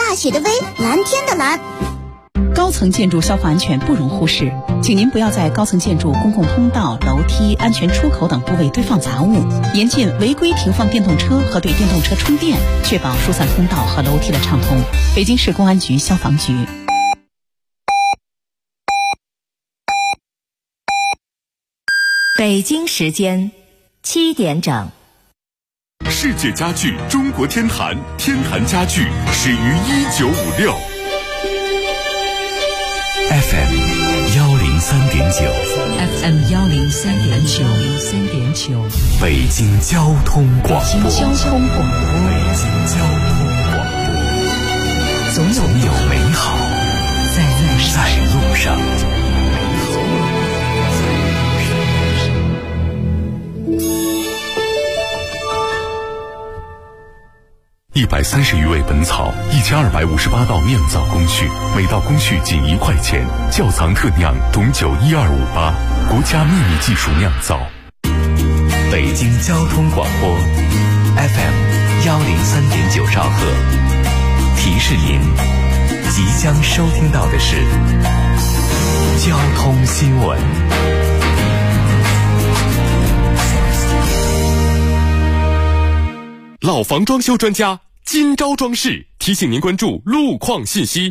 大写的 V， 蓝天的蓝。 高层建筑消防安全不容忽视，请您不要在高层建筑、公共通道、楼梯、安全出口等部位堆放杂物，严禁违规停放电动车和对电动车充电，确保疏散通道和楼梯的畅通。北京市公安局消防局。 北京时间7点整。 世界家具中国天坛，天坛家具始于1956。 FM 103.9 北京交通广播，总有美好在路上。 130余味本草，1258道酿造工序，每道工序仅1块钱。窖藏特酿董酒12588，国家秘密技术酿造。 北京交通广播 FM 103.9兆赫，提示您即将收听到的是交通新闻。 老房装修专家金招装饰提醒您关注路况信息。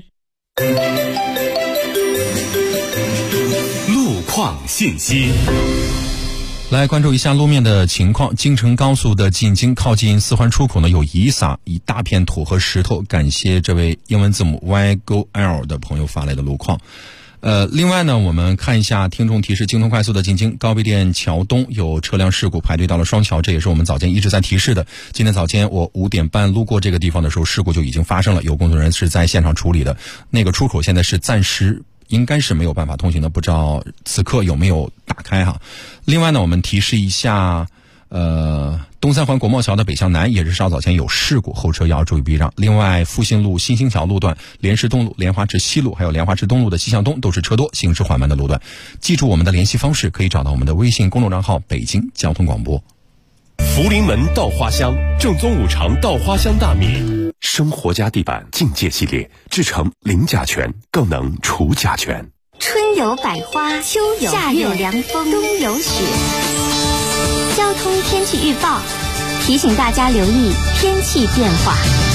路况信息， 来关注一下路面的情况。京承高速的进京靠近四环出口呢，有遗撒一大片土和石头，感谢这位英文字母 YGOL 的朋友发来的路况。另外呢，我们看一下听众提示，京通快速的进京高碑店桥东有车辆事故，排队到了双桥，这也是我们早间一直在提示的。今天早间我5点半路过这个地方的时候，事故就已经发生了，有工作人员是在现场处理的。那个出口现在是暂时应该是没有办法通行的，不知道此刻有没有打开哈。另外呢，我们提示一下东三环国贸桥的北向南也是稍早前有事故，后车要注意避让。另外复兴路新兴桥路段、莲石东路、莲花池西路还有莲花池东路的西向东都是车多行驶缓慢的路段。记住我们的联系方式，可以找到我们的微信公众账号北京交通广播。 福临门稻花香，正宗五常稻花香大米，生活家地板境界系列制成零甲醛，更能除甲醛。 春有百花，秋有夏有凉风，冬有雪。交通天气预报提醒大家留意天气变化。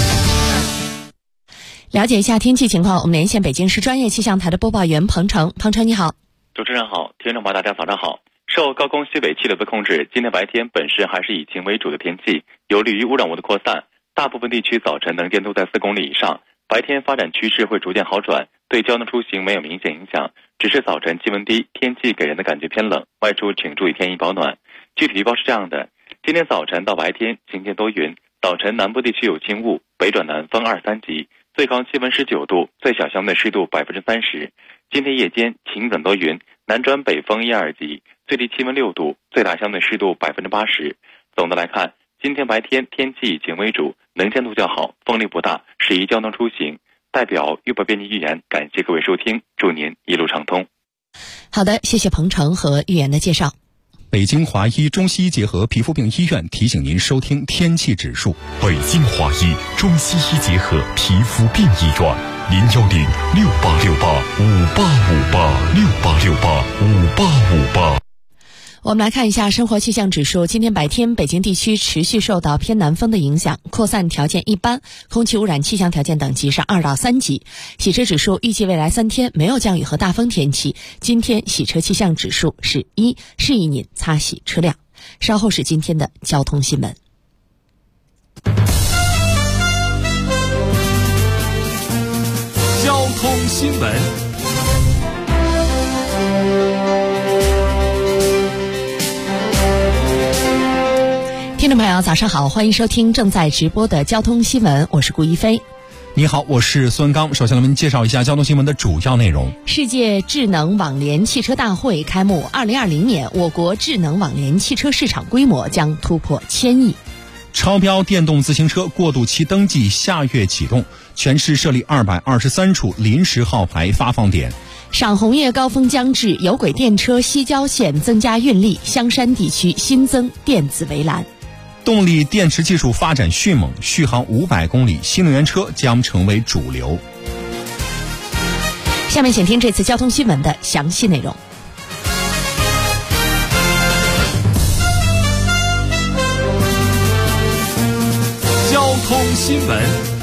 了解一下天气情况，我们连线北京市专业气象台的播报员彭程。彭程你好。 主持人好，听众朋友大家早上好。受高空西北气流的控制，今天白天本市还是以晴为主的天气，有利于污染物的扩散，大部分地区早晨能见度在4公里以上，白天发展趋势会逐渐好转，对交通出行没有明显影响，只是早晨气温低，天气给人的感觉偏冷，外出请注意添衣保暖。具体预报是这样的，今天早晨到白天晴天多云，早晨南部地区有轻雾，北转南风2、3级，最高气温19度，最小相对湿度30%。今天夜间晴转多云，南转北风1、2级，最低气温6度，最大相对湿度80%。总的来看，今天白天天气以晴为主，能见度较好，风力不大，适宜交通出行。代表预报编辑预言，感谢各位收听，祝您一路畅通。 好的，谢谢彭程和预言的介绍。 北京华医中西医结合皮肤病医院提醒您收听天气指数。 北京华医中西医结合皮肤病医院，0868585858，68685858。 我们来看一下生活气象指数。今天白天北京地区持续受到偏南风的影响，扩散条件一般，空气污染气象条件等级是2到3级。洗车指数预计未来3天没有降雨和大风天气，今天洗车气象指数是1，适宜您擦洗车辆。稍后是今天的交通新闻。 交通新闻。 听众朋友早上好，欢迎收听正在直播的交通新闻，我是顾一飞。 你好，我是孙刚。首先我们介绍一下交通新闻的主要内容。 世界智能网联汽车大会开幕，2020年我国智能网联汽车市场规模将突破1000亿。 超标电动自行车过渡期登记下月启动，全市设立223处临时号牌发放点。 赏红叶高峰将至，有轨电车西郊线增加运力，香山地区新增电子围栏。 动力电池技术发展迅猛，续航500公里，新能源车将成为主流。 下面请听这次交通新闻的详细内容。 交通新闻。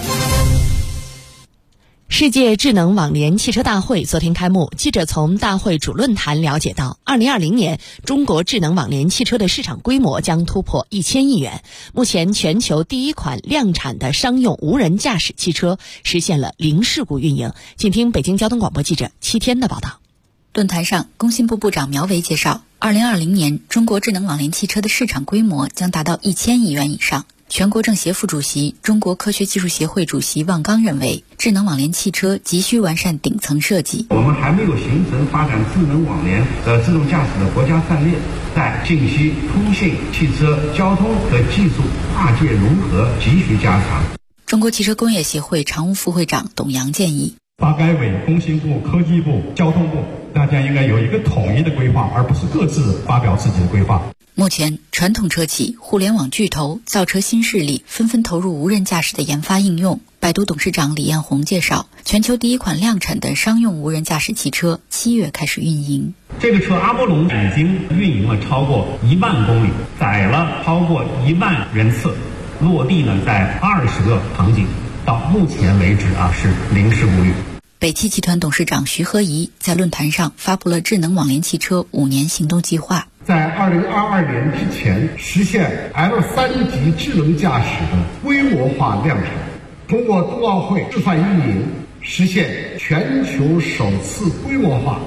世界智能网联汽车大会昨天开幕，记者从大会主论坛了解到，2020年中国智能网联汽车的市场规模将突破1000亿元。目前全球第一款量产的商用无人驾驶汽车实现了零事故运营。请听北京交通广播记者7天的报道。 论坛上，工信部部长苗圩介绍，2020年中国智能网联汽车的市场规模将达到1000亿元以上。全国政协副主席、中国科学技术协会主席汪刚认为，智能网联汽车急需完善顶层设计。 我们还没有形成发展智能网联自动驾驶的国家战略，在信息、通信、汽车、交通的技术跨界融合急需加强。 中国汽车工业协会常务副会长董阳建议， 发改委、工信部、科技部、交通部，大家应该有一个统一的规划，而不是各自发表自己的规划。 目前，传统车企、互联网巨头、造车新势力纷纷投入无人驾驶的研发应用。百度董事长李彦宏介绍，全球第一款量产的商用无人驾驶汽车7月开始运营。 这个车阿波龙已经运营了超过1万公里，载了超过1万人次，落地呢在20个场景，到目前为止是零事故率。 北汽集团董事长徐和宜在论坛上发布了智能网联汽车5年行动计划。 在2022年之前实现 L3级智能驾驶的规模化量产，通过冬奥会示范运营，实现全球首次规模化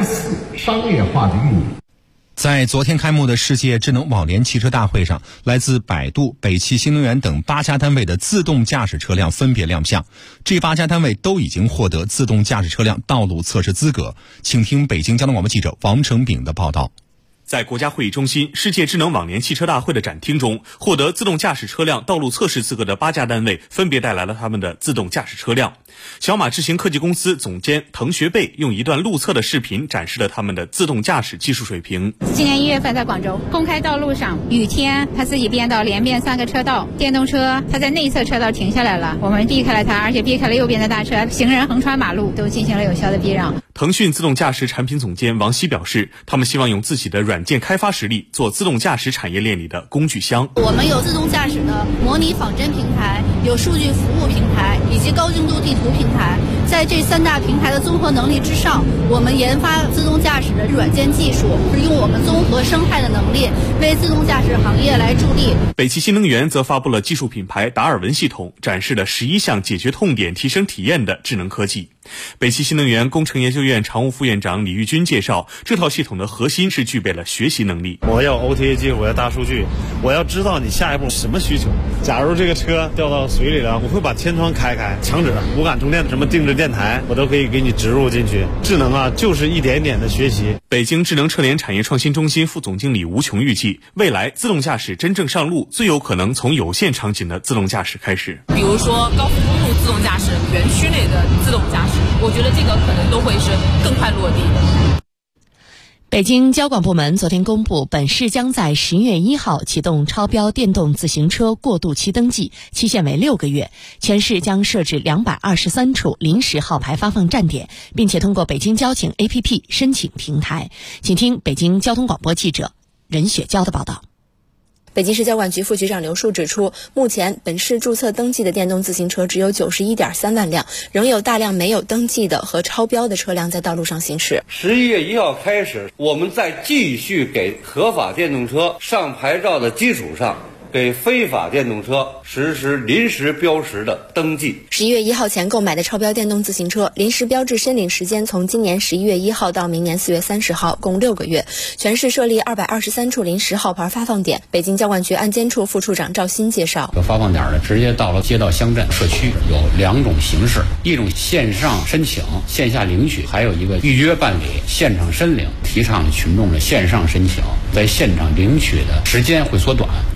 L4 商业化的运营。 在昨天开幕的世界智能网联汽车大会上，来自百度、北汽新能源等8家单位的自动驾驶车辆分别亮相。这8家单位都已经获得自动驾驶车辆道路测试资格。请听北京交通广播记者王成炳的报道。 在国家会议中心世界智能网联汽车大会的展厅中，获得自动驾驶车辆道路测试资格的8家单位分别带来了他们的自动驾驶车辆。小马智行科技公司总监滕学贝用一段路测的视频展示了他们的自动驾驶技术水平。 今年1月份在广州公开道路上，雨天他自己变道连变3个车道，电动车他在内侧车道停下来了，我们避开了他，而且避开了右边的大车，行人横穿马路都进行了有效的避让。 腾讯自动驾驶产品总监王希表示，他们希望用自己的软件开发实力做自动驾驶产业链里的工具箱。 我们有自动驾驶的模拟仿真平台，有数据服务平台以及高精度地图平台，在这3大平台的综合能力之上，我们研发自动驾驶的软件技术，是用我们综合生态的能力为自动驾驶行业来助力。 北汽新能源则发布了技术品牌达尔文系统，展示了11项解决痛点、提升体验的智能科技。北汽新能源工程研究院常务副院长李玉军介绍，这套系统的核心是具备了学习能力。 我要 OTA 技术，我要大数据，我要知道你下一步什么需求。假如这个车掉到水里了，我会把天窗开开，墙纸、无感充电、什么定制电台，我都可以给你植入进去。智能就是一点点的学习。 北京智能车联产业创新中心副总经理吴琼预计，未来自动驾驶真正上路，最有可能从有限场景的自动驾驶开始， 比如说高速公路自动驾驶、园区内的自动驾驶，我觉得这个可能都会是更快落地的。 北京交管部门昨天公布，本市将在11月1号启动超标电动自行车过渡期登记，期限为6个月。全市将设置223处临时号牌发放站点，并且通过北京交警 APP 申请平台。请听北京交通广播记者任雪娇的报道。 北京市交管局副局长刘树指出，目前本市注册登记的电动自行车只有91.3万辆，仍有大量没有登记的和超标的车辆在道路上行驶。 11月1号开始，我们再继续给合法电动车上牌照的基础上，给非法电动车实施临时标识的登记。 11月1号前购买的超标电动自行车，临时标志申领时间从今年11月1号到明年4月30号，共6个月。全市设立223处临时号牌发放点。北京交管局安监处副处长赵鑫介绍， 发放点呢，直接到了街道、乡镇、社区，有2种形式，一种线上申请、线下领取，还有一个预约办理、现场申领。提倡群众的线上申请，在现场领取的时间会缩短。 临时标志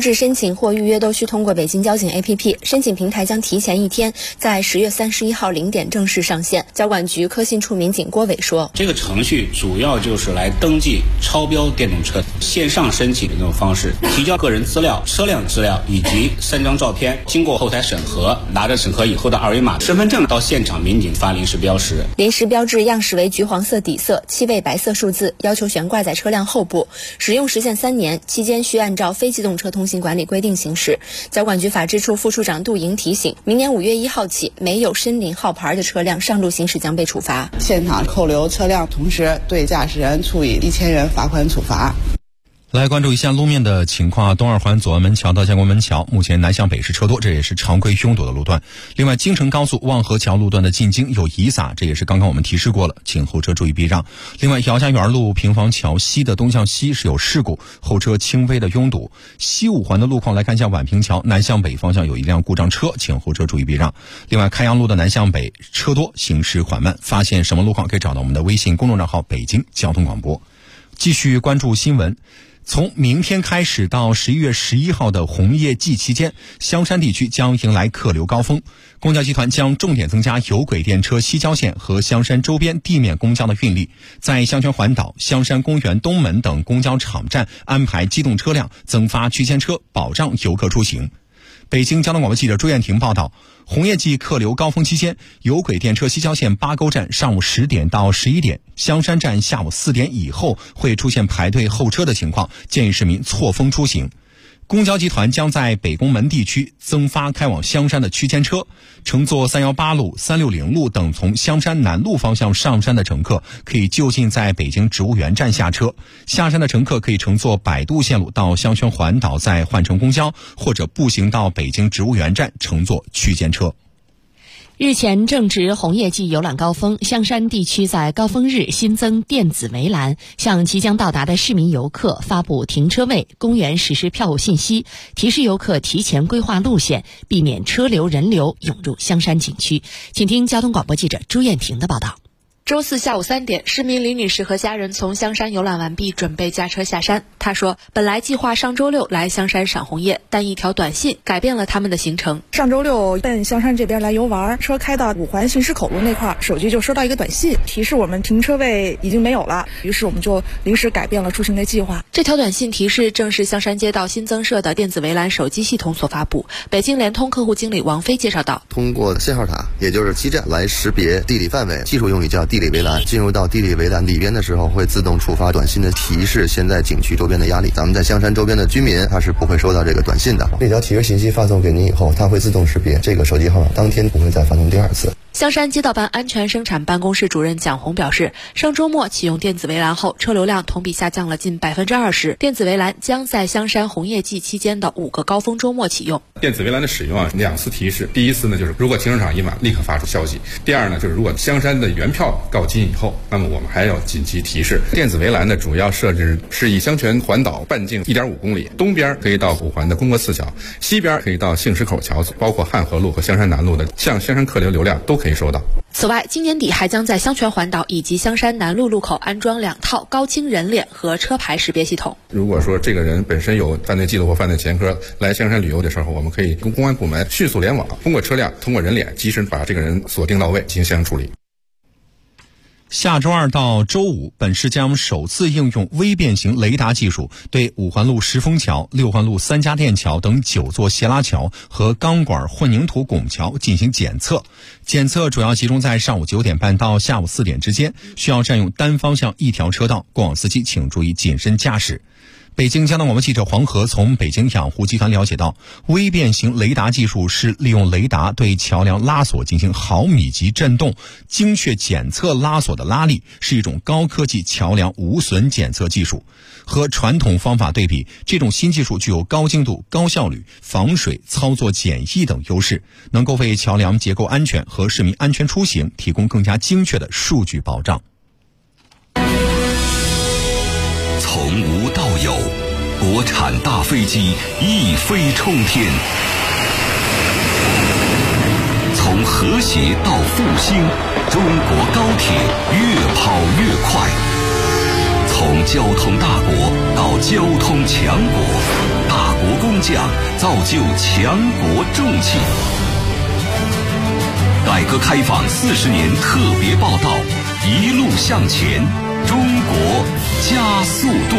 志申请或预约都需通过北京交警 APP， 申请平台将提前1天，在10月31号0点正式上线。交管局科信处民警郭伟说， 这个程序主要就是来登记超标电动车，线上申请的这种方式，提交个人资料、车辆资料以及3张照片，经过后台审核，拿着审核以后的2维码身份证到现场民警发临时标识。 临时标志样式为橘黄色底色，7位白色数字，要求悬挂在车辆后部，使用时限3年，期间需按照非机动车通行管理规定行驶。交管局法制处副处长杜莹提醒，明年5月1号起，没有申领号牌的车辆上路行驶将被处罚。 现场扣留车辆，同时对驾驶人处以1000元罚款处罚。 来关注一下路面的情况，东二环左安门桥到建国门桥，目前南向北是车多，这也是常规拥堵的路段。另外，京承高速望河桥路段的进京有遗撒，这也是刚刚我们提示过了，请后车注意避让。另外，姚家园路平房桥西的东向西是有事故，后车轻微的拥堵。西五环的路况来看一下，宛平桥南向北方向有一辆故障车，请后车注意避让。另外，开阳路的南向北车多，行驶缓慢。发现什么路况可以找到我们的微信公众账号北京交通广播。继续关注新闻。从明天开始到11月11号的红叶季期间，香山地区将迎来客流高峰。公交集团将重点增加有轨电车西郊线和香山周边地面公交的运力，在香泉环岛、香山公园东门等公交场站安排机动车辆，增发区间车，保障游客出行。北京交通广播记者朱艳婷报道，红叶季客流高峰期间，有轨电车西郊线八沟站上午10点到11点，香山站下午4点以后会出现排队候车的情况，建议市民错峰出行。公交集团将在北宫门地区增发开往香山的区间车，乘坐318路、360路等从香山南路方向上山的乘客可以就近在北京植物园站下车，下山的乘客可以乘坐摆渡线路到香泉环岛再换乘公交，或者步行到北京植物园站乘坐区间车。 日前正值红叶季游览高峰，香山地区在高峰日新增电子围栏，向即将到达的市民游客发布停车位、公园实时票务信息，提示游客提前规划路线，避免车流人流涌入香山景区。请听交通广播记者朱艳婷的报道。 周4下午3点，市民李女士和家人从香山游览完毕，准备驾车下山。她说，本来计划上周6来香山赏红叶，但一条短信改变了他们的行程。 上周6奔香山这边来游玩，车开到5环新市口路那块，手机就收到一个短信，提示我们停车位已经没有了，于是我们就临时改变了出行的计划。 这条短信提示正是香山街道新增设的电子围栏手机系统所发布。北京联通客户经理王飞介绍道， 通过信号塔，也就是基站来识别地理范围，技术用语叫地理围栏，进入到地理围栏里边的时候，会自动触发短信的提示现在景区周边的压力。咱们在香山周边的居民，他是不会收到这个短信的。这条提示信息发送给您以后，它会自动识别这个手机号码，当天不会再发送第2次。 香山街道办安全生产办公室主任蒋红表示，上周末启用电子围栏后，车流量同比下降了近20%。电子围栏将在香山红叶季期间的5个高峰周末启用。 电子围栏的使用2次提示，第一次呢就是如果停车场已满，立刻发出消息；第二呢就是如果香山的原票告罄以后，那么我们还要紧急提示。电子围栏的主要设置是以香泉环岛半径1.5公里，东边可以到5环的公国寺桥，西边可以到杏石口桥，包括汉河路和香山南路的向香山客流流量都可以收到。 此外，今年底还将在香泉环岛以及香山南路路口安装2套高清人脸和车牌识别系统。 如果说这个人本身有犯罪记录或犯罪前科，来香山旅游的时候，我们可以跟公安部门迅速联网，通过车辆、通过人脸，及时把这个人锁定到位，进行相应处理。 下周2到周5，本市将首次应用微变形雷达技术，对5环路石峰桥、6环路3家店桥等9座斜拉桥和钢管混凝土拱桥进行检测。检测主要集中在上午9点半到下午4点之间，需要占用单方向1条车道，过往司机请注意谨慎驾驶。北京交通广播记者黄河从北京养护集团了解到，微变形雷达技术是利用雷达对桥梁拉锁进行毫米级震动，精确检测拉锁的拉力，是一种高科技桥梁无损检测技术。和传统方法对比，这种新技术具有高精度、高效率、防水、操作简易等优势，能够为桥梁结构安全和市民安全出行提供更加精确的数据保障。 从无到有，国产大飞机一飞冲天；从和谐到复兴，中国高铁越跑越快；从交通大国到交通强国， 大国工匠，造就强国重器。改革开放40年特别报道，一路向前，中国加速度。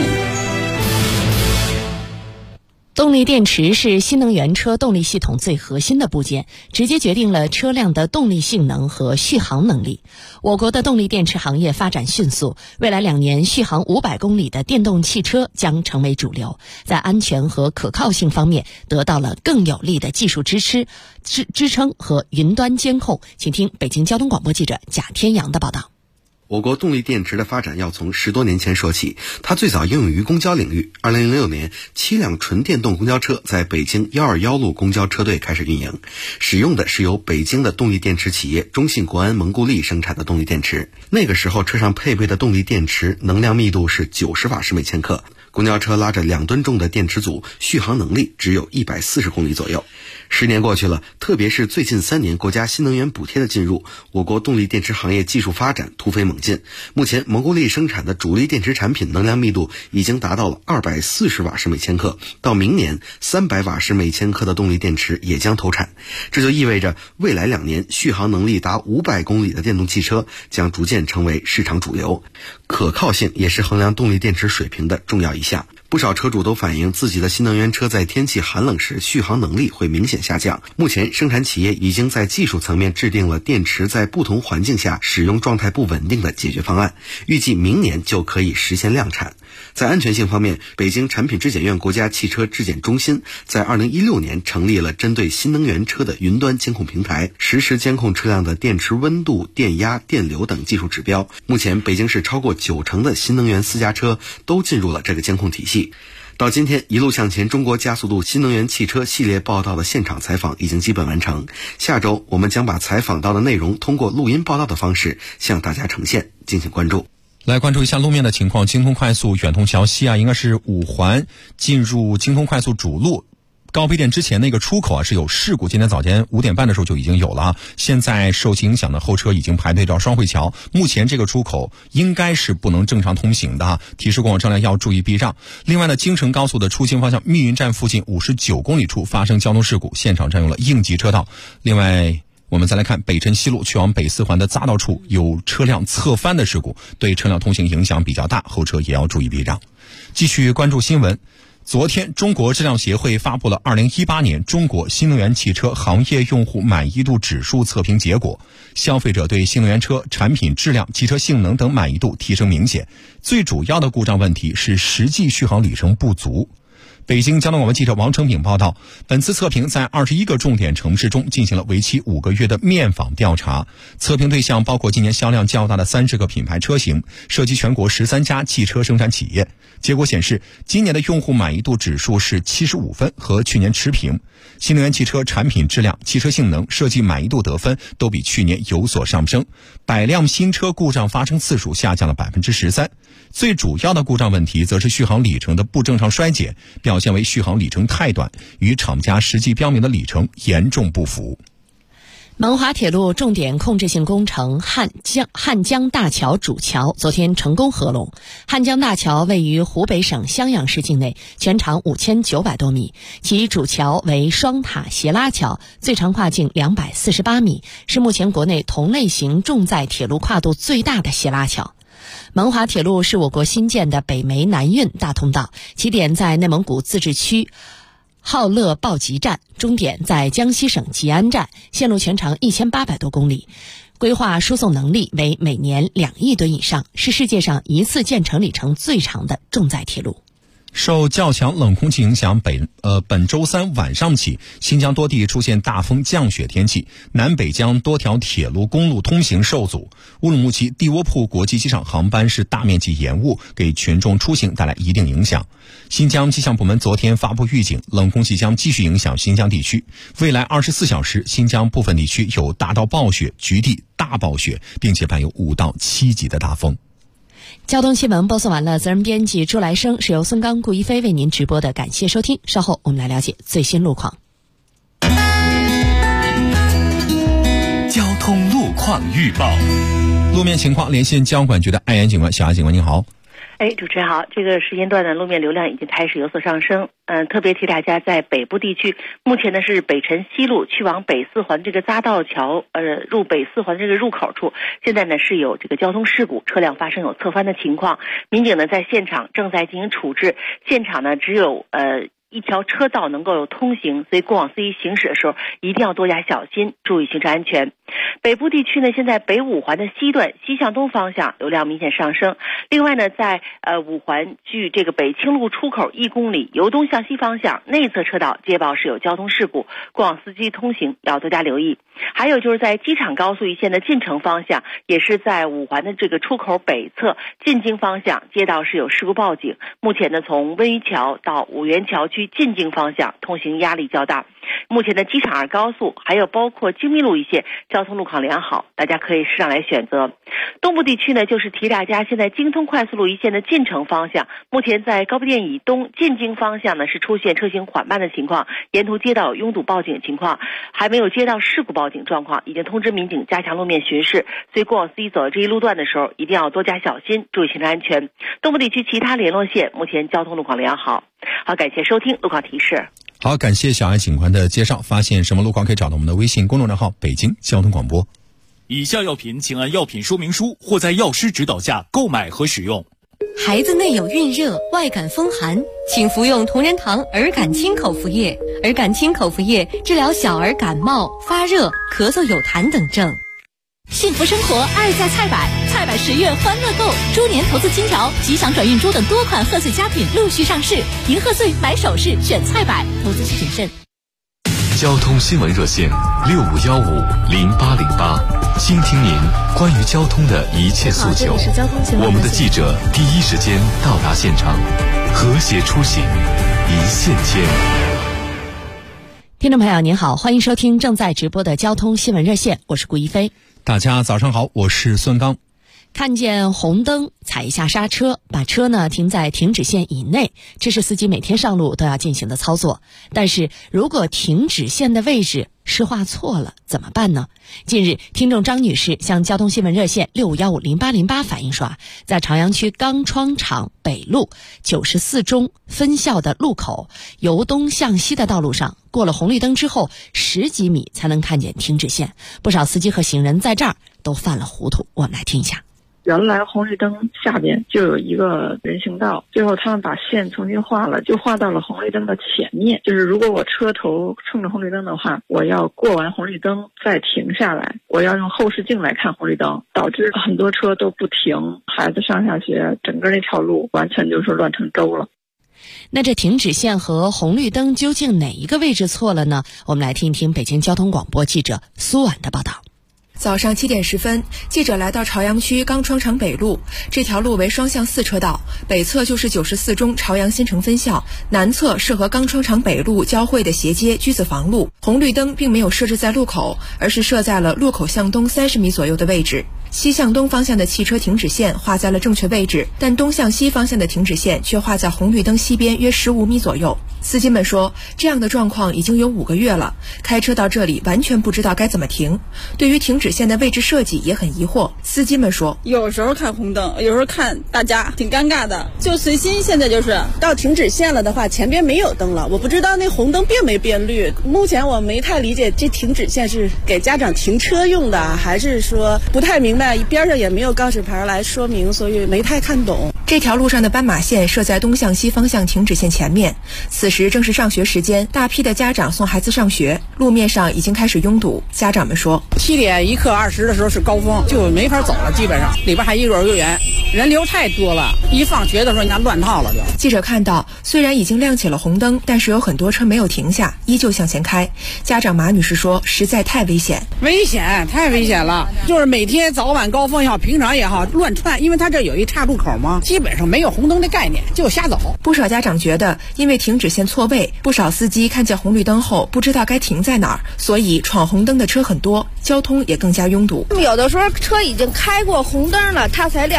动力电池是新能源车动力系统最核心的部件，直接决定了车辆的动力性能和续航能力。我国的动力电池行业发展迅速，未来2年续航500公里的电动汽车将成为主流，在安全和可靠性方面得到了更有力的技术支撑和云端监控。请听北京交通广播记者贾天阳的报道。 我国动力电池的发展要从10多年前说起，它最早应用于公交领域。2006年，7辆纯电动公交车在北京121路公交车队开始运营，使用的是由北京的动力电池企业中信国安蒙固力生产的动力电池。那个时候车上配备的动力电池能量密度是90瓦时每千克，公交车拉着2吨重的电池组，续航能力只有140公里左右。10年过去了，特别是最近3年国家新能源补贴的进入，我国动力电池行业技术发展突飞猛进。目前蒙固力生产的主力电池产品能量密度已经达到了240瓦时每千克，到明年300瓦时每千克的动力电池也将投产。这就意味着未来2年续航能力达500公里的电动汽车将逐渐成为市场主流。可靠性也是衡量动力电池水平的重要一项。不少车主都反映自己的新能源车在天气寒冷时续航能力会明显下降。目前生产企业已经在技术层面制定了电池在不同环境下使用状态不稳定的解决方案，预计明年就可以实现量产。在安全性方面，北京产品质检院国家汽车质检中心在2016年成立了针对新能源车的云端监控平台，实时监控车辆的电池温度、电压、电流等技术指标。目前北京市超过90%的新能源私家车都进入了这个监控体系。到今天，一路向前中国加速度新能源汽车系列报道的现场采访已经基本完成。下周我们将把采访到的内容通过录音报道的方式向大家呈现，敬请关注。 来关注一下路面的情况，京通快速远通桥西应该是5环进入京通快速主路高碑店之前那个出口是有事故，今天早间5点半的时候就已经有了现在受其影响的后车已经排队到双汇桥，目前这个出口应该是不能正常通行的提示过往车辆要注意避让。另外呢，京承高速的出京方向密云站附近59公里处发生交通事故，现场占用了应急车道。另外我们再来看北辰西路去往北4环的匝道处有车辆侧翻的事故，对车辆通行影响比较大，后车也要注意避让。继续关注新闻。昨天，中国质量协会发布了2018年中国新能源汽车行业用户满意度指数测评结果，消费者对新能源车产品质量、汽车性能等满意度提升明显，最主要的故障问题是实际续航里程不足。北京交通广播记者王成炳报道，本次测评在21个重点城市中进行了为期5个月的面访调查，测评对象包括今年销量较大的30个品牌车型，涉及全国13家汽车生产企业。结果显示，今年的用户满意度指数是75分，和去年持平。新能源汽车产品质量、汽车性能、设计满意度得分都比去年有所上升，百辆新车故障发生次数下降了13%。最主要的故障问题则是续航里程的不正常衰减，表现为续航里程太短，与厂家实际标明的里程严重不符。 蒙华铁路重点控制性工程汉江大桥主桥昨天成功合龙。汉江大桥位于湖北省襄阳市境内，全长5900多米，其主桥为双塔斜拉桥，最长跨径248米，是目前国内同类型重载铁路跨度最大的斜拉桥。蒙华铁路是我国新建的北煤南运大通道，起点在内蒙古自治区浩乐鲍集站，终点在江西省吉安站，线路全长1800多公里，规划输送能力为每年2亿吨以上，是世界上一次建成里程最长的重载铁路。 受较强冷空气影响，本周3晚上起，新疆多地出现大风降雪天气，南北疆多条铁路公路通行受阻。乌鲁木齐蒂沃铺国际机场航班是大面积延误，给群众出行带来一定影响。新疆气象部门昨天发布预警，冷空气将继续影响新疆地区，未来24小时，新疆部分地区有大到暴雪、局地大暴雪，并且伴有5到7级的大风。 交通新闻播送完了，责任编辑朱来生，是由孙刚、顾一飞为您直播的，感谢收听。稍后我们来了解最新路况。 交通路况预报， 路面情况连线交管局的艾岩警官，小艾警官您好。 主持人好，这个时间段的路面流量已经开始有所上升。特别提大家在北部地区，目前呢是北辰西路去往北四环这个匝道桥，入北四环这个入口处，现在呢是有这个交通事故，车辆发生有侧翻的情况，民警呢在现场正在进行处置，现场呢只有一条车道能够有通行，所以过往司机行驶的时候一定要多加小心，注意行车安全。北部地区呢，现在北五环的西段西向东方向流量明显上升。另外呢，在五环距这个北清路出口1公里由东向西方向内侧车道接报是有交通事故，过往司机通行要多加留意。还有就是在机场高速一线的进城方向，也是在五环的这个出口北侧进京方向接到是有事故报警。目前呢，从温榆桥到五元桥区进京方向通行压力较大。目前的机场2高速还有包括京密路一线交通路况良好，大家可以适当来选择。东部地区呢，就是提大家现在京通快速路一线的进城方向，目前在高碑店以东进京方向呢是出现车行缓慢的情况，沿途接到拥堵报警情况，还没有接到事故报警状况，已经通知民警加强路面巡视，所以过往司机走这一路段的时候一定要多加小心，注意行车安全。东部地区其他联络线目前交通路况良好。好，感谢收听路况提示。 好，感谢小爱警官的介绍。发现什么路况可以找到我们的微信公众账号北京交通广播。 以下药品请按药品说明书或在药师指导下购买和使用。 孩子内有孕热、外感风寒，请服用同仁堂儿感清口服液。儿感清口服液治疗小儿感冒、发热、咳嗽有痰等症。 幸福生活爱在菜百，菜百10月欢乐购，猪年投资金条、吉祥转运珠等多款贺岁佳品陆续上市，迎贺岁买首饰选菜百，投资需谨慎。 交通新闻热线65150808，倾听您关于交通的一切诉求。我们的记者第一时间到达现场，和谐出行，一线牵。 听众朋友您好，欢迎收听正在直播的交通新闻热线，我是顾一飞。 大家早上好，我是孙刚。 看见红灯踩一下刹车，把车呢停在停止线以内，这是司机每天上路都要进行的操作。但是如果停止线的位置是画错了怎么办呢？近日听众张女士向交通新闻热线65150808反映说，在朝阳区钢窗厂北路94中分校的路口由东向西的道路上，过了红绿灯之后10几米才能看见停止线，不少司机和行人在这儿都犯了糊涂。我们来听一下。 原来红绿灯下边就有一个人行道，最后他们把线重新画了，就画到了红绿灯的前面。就是如果我车头冲着红绿灯的话，我要过完红绿灯再停下来，我要用后视镜来看红绿灯，导致很多车都不停，孩子上下学，整个那条路完全就是乱成粥了。 那这停止线和红绿灯究竟哪一个位置错了呢？我们来听一听北京交通广播记者苏婉的报道。 早上7点10分，记者来到朝阳区钢窗厂北路，这条路为双向4车道，北侧就是94中朝阳新城分校，南侧是和钢窗厂北路交汇的斜街居子房路。红绿灯并没有设置在路口，而是设在了路口向东30米左右的位置。西向东方向的汽车停止线画在了正确位置，但东向西方向的停止线却画在红绿灯西边约15米左右。司机们说，这样的状况已经有5个月了，开车到这里完全不知道该怎么停，对于停止线的位置设计也很疑惑。司机们说， 有时候看红灯，有时候看大家，挺尴尬的，就随心。现在就是到停止线了的话，前边没有灯了，我不知道那红灯变没变绿。目前我没太理解这停止线是给家长停车用的，还是说不太明白，边上也没有告示牌来说明，所以没太看懂。 这条路上的斑马线设在东向西方向停止线前面，此时正是上学时间，大批的家长送孩子上学，路面上已经开始拥堵。家长们说 ，7点一刻20的时候是高峰，就没法走了，基本上里边还一幼儿园，人流太多了，一放学的时候人家乱套了就。 记者看到，虽然已经亮起了红灯，但是有很多车没有停下，依旧向前开。家长马女士说，实在太危险， 太危险了，就是每天早晚高峰也好，平常也好，乱窜，因为它这有一岔路口嘛，基本上没有红灯的概念，就瞎走。 不少家长觉得，因为停止线错位，不少司机看见红绿灯后不知道该停在哪儿，所以闯红灯的车很多，交通也更加拥堵。 有的时候车已经开过红灯了，它才亮红灯，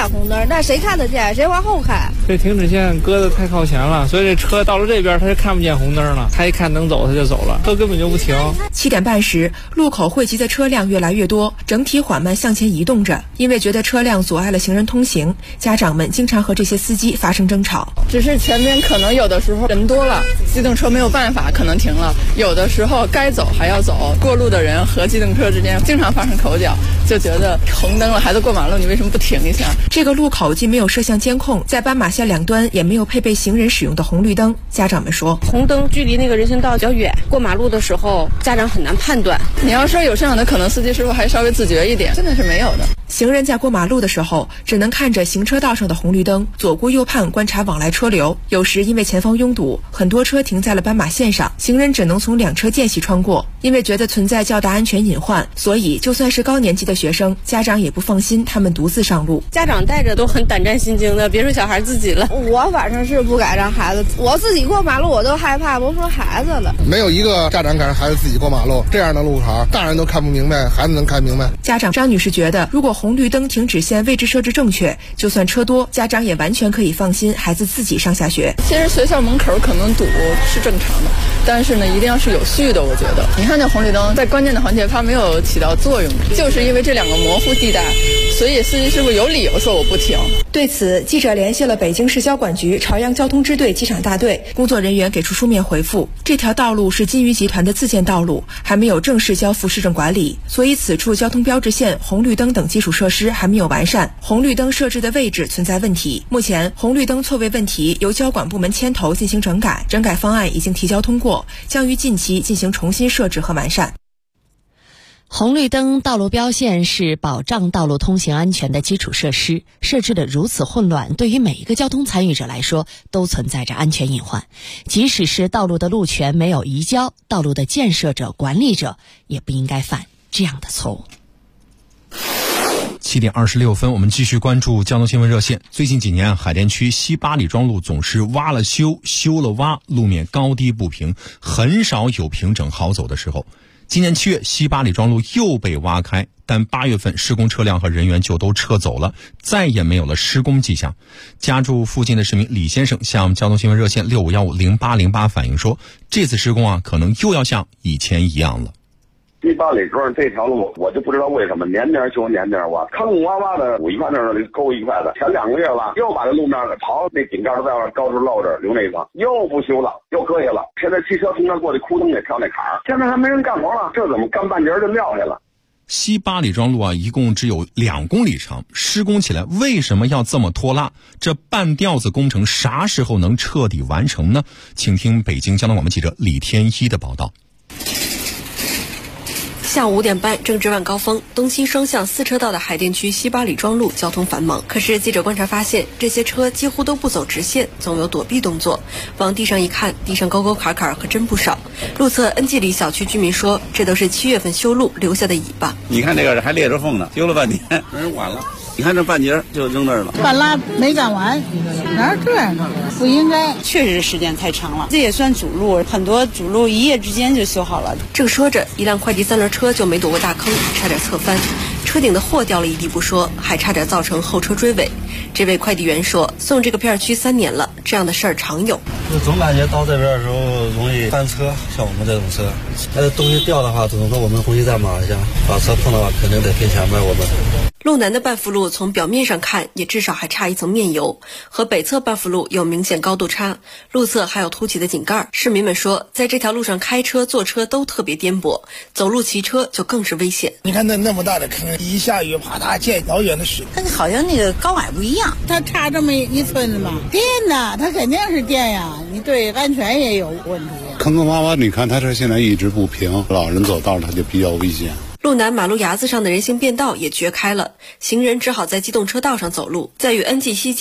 那谁看得见？谁往后看？ 这停止线搁得太靠前了，所以这车到了这边他就看不见红灯了，他一看能走他就走了，车根本就不停。 7点半时，路口汇集的车辆越来越多，整体缓慢向前移动着。因为觉得车辆阻碍了行人通行，家长们经常和这些司机发生争吵。 只是前面可能有的时候人多了，机动车没有办法可能停了，有的时候该走还要走，过路的人和机动车之间经常发生口角，就觉得红灯了孩子过马路你为什么不停一下？ 这个路口既没有摄像监控，在斑马线两端也没有配备行人使用的红绿灯。家长们说， 红灯距离那个人行道比较远，过马路的时候家长很难判断。 你要说有摄像的，可能司机师傅还稍微自觉一点，真的是没有的。 行人在过马路的时候只能看着行车道上的红绿灯，左顾右盼观察往来车流。有时因为前方拥堵，很多车停在了斑马线上，行人只能从两车间隙穿过。因为觉得存在较大安全隐患，所以就算是高年级的学生，家长也不放心他们独自上路。 家长带着都很胆战心惊的，别说小孩自己了。我反正是不敢让孩子，我自己过马路我都害怕，甭说孩子了。 没有一个家长敢让孩子自己过马路，这样的路口大人都看不明白，孩子能看明白。 家长张女士觉得，如果红绿灯停止线位置设置正确，就算车多，家长也完全可以放心孩子自己上下学。 其实学校门口可能堵是正常的，但是呢一定要是有序的。我觉得你看这红绿灯在关键的环节它没有起到作用，就是因为这两个模糊地带，所以司机师傅有理由说我不停。 对此，记者联系了北京市交管局朝阳交通支队机场大队，工作人员给出书面回复，这条道路是金鱼集团的自建道路，还没有正式交付市政管理，所以此处交通标志线、红绿灯等基础设施还没有完善，红绿灯设置的位置存在问题。目前红绿灯错位问题由交管部门牵头进行整改，整改方案已经提交通过，将于近期进行重新设置和完善。 红绿灯道路标线是保障道路通行安全的基础设施，设置的如此混乱，对于每一个交通参与者来说都存在着安全隐患。即使是道路的路权没有移交，道路的建设者、管理者也不应该犯这样的错误。 7点26分，我们继续关注交通新闻热线。最近几年，海淀区西八里庄路总是挖了修，修了挖，路面高低不平，很少有平整好走的时候。今年7月，西八里庄路又被挖开，但8月份施工车辆和人员就都撤走了，再也没有了施工迹象。家住附近的市民李先生向交通新闻热线65150808反映说，这次施工可能又要像以前一样了。 西八里庄这条路，我就不知道为什么年年修年年挖，坑坑洼洼的，5一块那儿沟1块的。前2个月吧，又把这路面给刨，那井盖都在往高处露着，留那一层，又不修了，又搁下了。现在汽车从那过去，窟窿得挑那坎儿，现在还没人干活了，这怎么干半截就撂下了？ 西八里庄路一共只有2公里长，施工起来为什么要这么拖拉？这半吊子工程啥时候能彻底完成呢？请听北京交通广播记者李天一的报道。 下午5点半，正值晚高峰，东西双向4车道的海淀区西八里庄路交通繁忙。可是记者观察发现，这些车几乎都不走直线，总有躲避动作。往地上一看，地上沟沟坎坎可真不少。路侧恩济里小区居民说，这都是7月份修路留下的尾巴。 你看这个还裂着缝呢，修了半天，人晚了。你看这半截就扔那儿了， 半拉没干完，哪是这样的？不应该，确实时间太长了。这也算主路，很多主路一夜之间就修好了。 正说着，一辆快递3轮车就没躲过大坑，差点侧翻。车顶的货掉了一地不说，还差点造成后车追尾。这位快递员说，送这个片区3年了，这样的事儿常有。 就总感觉到这边的时候容易翻车，像我们这种车，那东西掉的话，只能说我们红旗在马下，把车碰的话，肯定得赔钱卖我们。 路南的半幅路从表面上看也至少还差一层面油，和北侧半幅路有明显高度差，路侧还有凸起的井盖。市民们说，在这条路上开车坐车都特别颠簸，走路骑车就更是危险。 你看那么大的坑，一下雨啪嗒溅老远的水，它好像那个高矮不一样，它差这么一寸子嘛，电呐，它肯定是电呀，你对安全也有问题。 坑坑洼洼，你看它这现在一直不平，老人走道它就比较危险。 路南马路牙子上的人行便道也掘开了，行人只好在机动车道上走路。在与恩济西